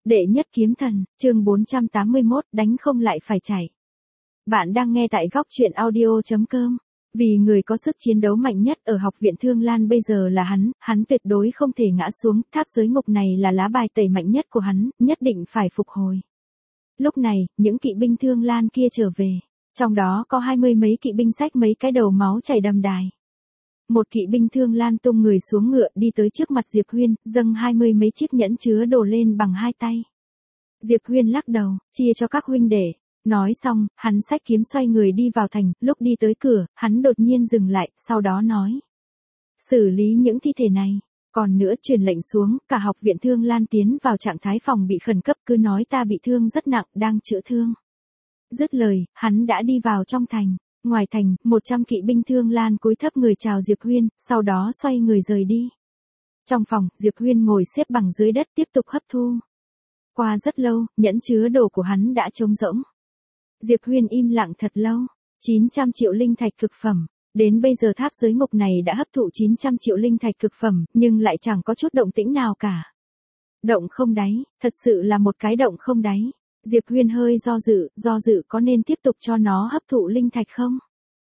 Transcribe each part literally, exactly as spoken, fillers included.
Đệ nhất kiếm thần, chương bốn trăm tám mươi mốt, đánh không lại phải chạy. Bạn đang nghe tại góc truyện audio chấm com. Vì người có sức chiến đấu mạnh nhất ở học viện Thương Lan bây giờ là hắn, hắn tuyệt đối không thể ngã xuống, tháp giới ngục này là lá bài tẩy mạnh nhất của hắn, nhất định phải phục hồi. Lúc này, những kỵ binh Thương Lan kia trở về, trong đó có hai mươi mấy kỵ binh xách mấy cái đầu máu chảy đầm đài. Một kỵ binh Thương Lan tung người xuống ngựa đi tới trước mặt Diệp Huyên, dâng hai mươi mấy chiếc nhẫn chứa đồ lên bằng hai tay. Diệp Huyên lắc đầu, chia cho các huynh đệ. Nói xong, hắn xách kiếm xoay người đi vào thành, lúc đi tới cửa, hắn đột nhiên dừng lại, sau đó nói. Xử lý những thi thể này. Còn nữa truyền lệnh xuống, cả học viện Thương Lan tiến vào trạng thái phòng bị khẩn cấp, cứ nói ta bị thương rất nặng, đang chữa thương. Dứt lời, hắn đã đi vào trong thành. Ngoài thành, một trăm kỵ binh Thương Lan cúi thấp người chào Diệp Huyên, sau đó xoay người rời đi. Trong phòng, Diệp Huyên ngồi xếp bằng dưới đất tiếp tục hấp thu. Qua rất lâu, nhẫn chứa đồ của hắn đã trống rỗng. Diệp Huyên im lặng thật lâu. chín trăm triệu linh thạch cực phẩm. Đến bây giờ tháp giới ngục này đã hấp thụ chín trăm triệu linh thạch cực phẩm, nhưng lại chẳng có chút động tĩnh nào cả. Động không đáy, thật sự là một cái động không đáy. Diệp Huyên hơi do dự, do dự có nên tiếp tục cho nó hấp thụ linh thạch không?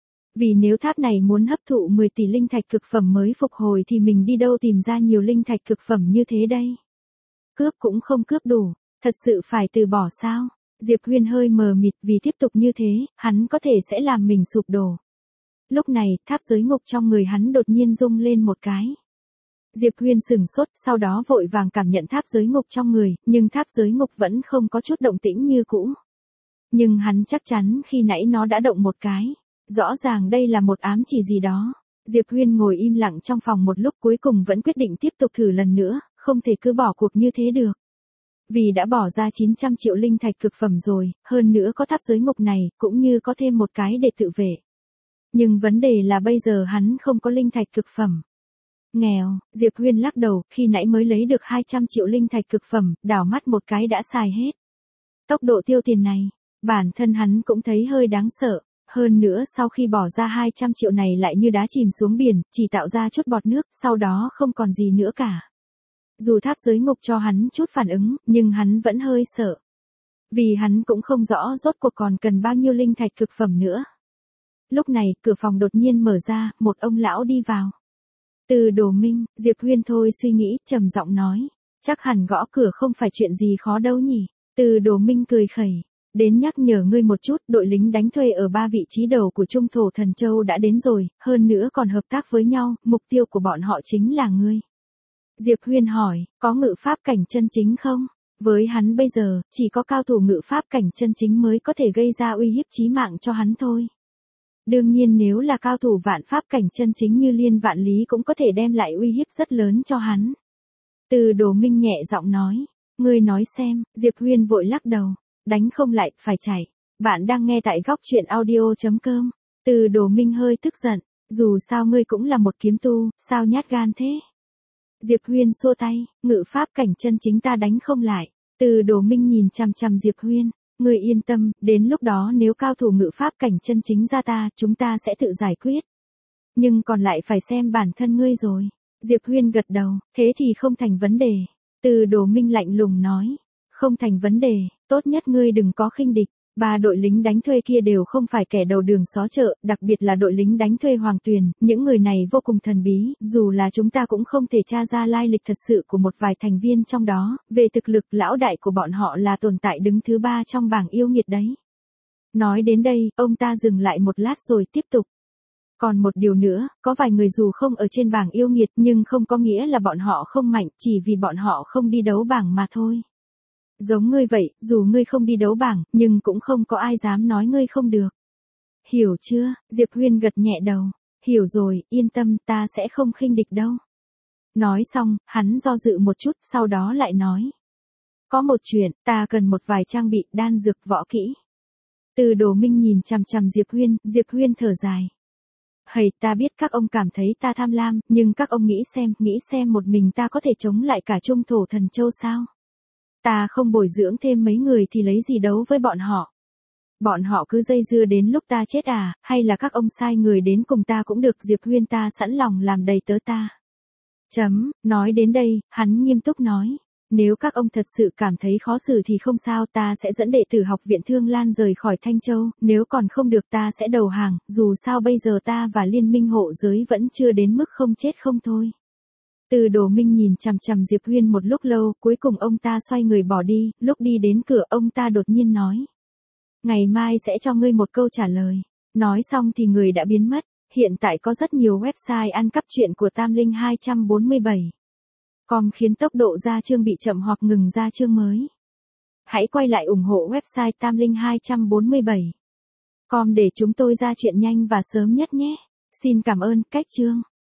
Vì nếu tháp này muốn hấp thụ mười tỷ linh thạch cực phẩm mới phục hồi thì mình đi đâu tìm ra nhiều linh thạch cực phẩm như thế đây? Cướp cũng không cướp đủ, thật sự phải từ bỏ sao? Diệp Huyên hơi mờ mịt vì tiếp tục như thế, hắn có thể sẽ làm mình sụp đổ. Lúc này, tháp giới ngục trong người hắn đột nhiên rung lên một cái. Diệp Huyên sửng sốt, sau đó vội vàng cảm nhận tháp giới ngục trong người, nhưng tháp giới ngục vẫn không có chút động tĩnh như cũ. Nhưng hắn chắc chắn khi nãy nó đã động một cái. Rõ ràng đây là một ám chỉ gì đó. Diệp Huyên ngồi im lặng trong phòng một lúc cuối cùng vẫn quyết định tiếp tục thử lần nữa, không thể cứ bỏ cuộc như thế được. Vì đã bỏ ra chín trăm triệu linh thạch cực phẩm rồi, hơn nữa có tháp giới ngục này, cũng như có thêm một cái để tự vệ. Nhưng vấn đề là bây giờ hắn không có linh thạch cực phẩm. Nghèo, Diệp Huyên lắc đầu, khi nãy mới lấy được hai trăm triệu linh thạch cực phẩm, đảo mắt một cái đã xài hết. Tốc độ tiêu tiền này, bản thân hắn cũng thấy hơi đáng sợ. Hơn nữa sau khi bỏ ra hai trăm triệu này lại như đá chìm xuống biển, chỉ tạo ra chút bọt nước, sau đó không còn gì nữa cả. Dù tháp giới ngục cho hắn chút phản ứng, nhưng hắn vẫn hơi sợ. Vì hắn cũng không rõ rốt cuộc còn cần bao nhiêu linh thạch cực phẩm nữa. Lúc này, cửa phòng đột nhiên mở ra, một ông lão đi vào. Từ Đồ Minh, Diệp Huyên thôi suy nghĩ, trầm giọng nói. Chắc hẳn gõ cửa không phải chuyện gì khó đâu nhỉ. Từ Đồ Minh cười khẩy. Đến nhắc nhở ngươi một chút, đội lính đánh thuê ở ba vị trí đầu của Trung Thổ Thần Châu đã đến rồi, hơn nữa còn hợp tác với nhau, mục tiêu của bọn họ chính là ngươi. Diệp Huyên hỏi, có ngự pháp cảnh chân chính không? Với hắn bây giờ, chỉ có cao thủ ngự pháp cảnh chân chính mới có thể gây ra uy hiếp chí mạng cho hắn thôi. Đương nhiên nếu là cao thủ vạn pháp cảnh chân chính như Liên Vạn Lý cũng có thể đem lại uy hiếp rất lớn cho hắn. Từ Đồ Minh nhẹ giọng nói, ngươi nói xem, Diệp Huyên vội lắc đầu. Đánh không lại, phải chạy. Bạn đang nghe tại góc truyện audio chấm com. Từ Đồ Minh hơi tức giận. Dù sao ngươi cũng là một kiếm tu, sao nhát gan thế? Diệp Huyên xua tay, ngự pháp cảnh chân chính ta đánh không lại. Từ Đồ Minh nhìn chằm chằm Diệp Huyên. Ngươi yên tâm, đến lúc đó nếu cao thủ ngự pháp cảnh chân chính ra ta, chúng ta sẽ tự giải quyết. Nhưng còn lại phải xem bản thân ngươi rồi. Diệp Huyên gật đầu, thế thì không thành vấn đề. Từ Đồ Minh lạnh lùng nói. Không thành vấn đề, tốt nhất ngươi đừng có khinh địch. Ba đội lính đánh thuê kia đều không phải kẻ đầu đường xó chợ, đặc biệt là đội lính đánh thuê Hoàng Tuyền, những người này vô cùng thần bí, dù là chúng ta cũng không thể tra ra lai lịch thật sự của một vài thành viên trong đó, về thực lực lão đại của bọn họ là tồn tại đứng thứ ba trong bảng yêu nghiệt đấy. Nói đến đây, ông ta dừng lại một lát rồi tiếp tục. Còn một điều nữa, có vài người dù không ở trên bảng yêu nghiệt nhưng không có nghĩa là bọn họ không mạnh, chỉ vì bọn họ không đi đấu bảng mà thôi. Giống ngươi vậy, dù ngươi không đi đấu bảng, nhưng cũng không có ai dám nói ngươi không được. Hiểu chưa? Diệp Huyên gật nhẹ đầu. Hiểu rồi, yên tâm, ta sẽ không khinh địch đâu. Nói xong, hắn do dự một chút, sau đó lại nói. Có một chuyện, ta cần một vài trang bị, đan dược, võ kỹ. Từ Đồ Minh nhìn chằm chằm Diệp Huyên, Diệp Huyên thở dài. Hầy, ta biết các ông cảm thấy ta tham lam, nhưng các ông nghĩ xem, nghĩ xem một mình ta có thể chống lại cả Trung Thổ Thần Châu sao? Ta không bồi dưỡng thêm mấy người thì lấy gì đấu với bọn họ. Bọn họ cứ dây dưa đến lúc ta chết à, hay là các ông sai người đến cùng ta cũng được. Diệp Huyên ta sẵn lòng làm đầy tớ ta. Chấm, nói đến đây, hắn nghiêm túc nói. Nếu các ông thật sự cảm thấy khó xử thì không sao, ta sẽ dẫn đệ tử học viện Thương Lan rời khỏi Thanh Châu, nếu còn không được ta sẽ đầu hàng, dù sao bây giờ ta và liên minh hộ giới vẫn chưa đến mức không chết không thôi. Từ Đồ Minh nhìn chằm chằm Diệp Huyên một lúc lâu, cuối cùng ông ta xoay người bỏ đi, lúc đi đến cửa ông ta đột nhiên nói. Ngày mai sẽ cho ngươi một câu trả lời. Nói xong thì người đã biến mất, hiện tại có rất nhiều website ăn cắp truyện của Tam Linh hai bốn bảy. Com khiến tốc độ ra chương bị chậm hoặc ngừng ra chương mới. Hãy quay lại ủng hộ website Tam Linh hai bốn bảy. Com để chúng tôi ra chuyện nhanh và sớm nhất nhé. Xin cảm ơn, cách chương.